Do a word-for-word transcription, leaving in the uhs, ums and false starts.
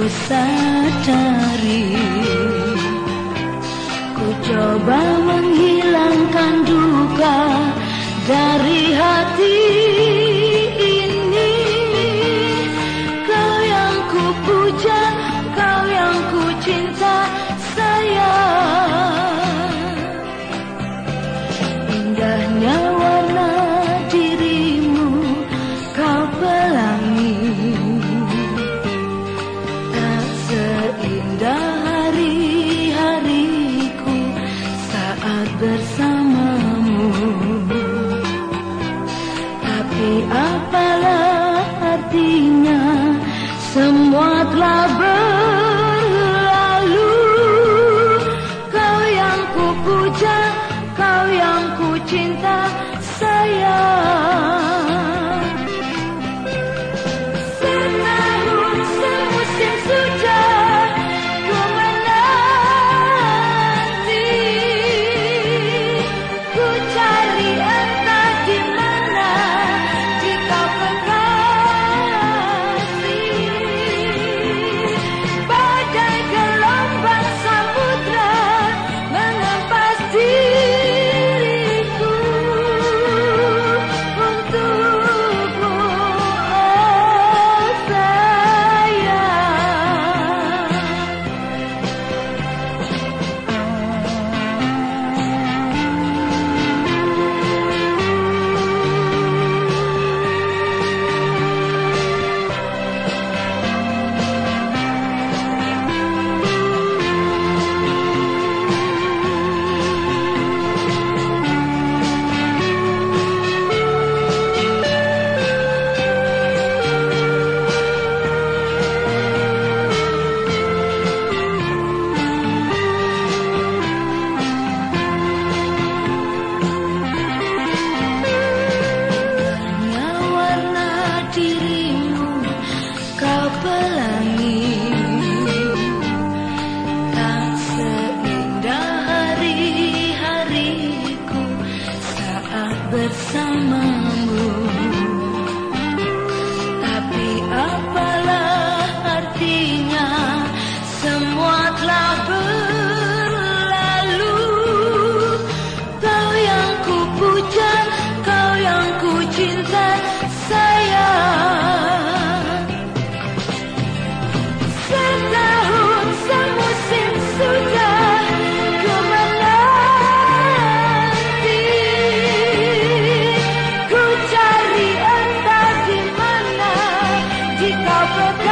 sadari, ku coba menghilangkan duka dari hati ini. Kau yang ku puja, kau yang ku cinta, sayang. Indahnya warna dirimu kau pelangi, tak seindah hari-hariku saat bersamamu. Tapi apalah artinya, semua telah berlalu. Kau yang ku puja, kau yang ku cinta, sayang. Setahun semusim sudah ku menanti, ku cari entah di mana di kau kekasih. Badai gelombang samudra mengempas diriku untukmu, oh sayang. Hanya warna dirimu kau pelangi, tak seindah hari-hariku saat bersamamu. Tapi apalah artinya, semua telah berlalu. Kau yang ku puja, kau yang ku cinta, sayang. Setahun semusim sudah ku menanti, ku cari entah di mana di kau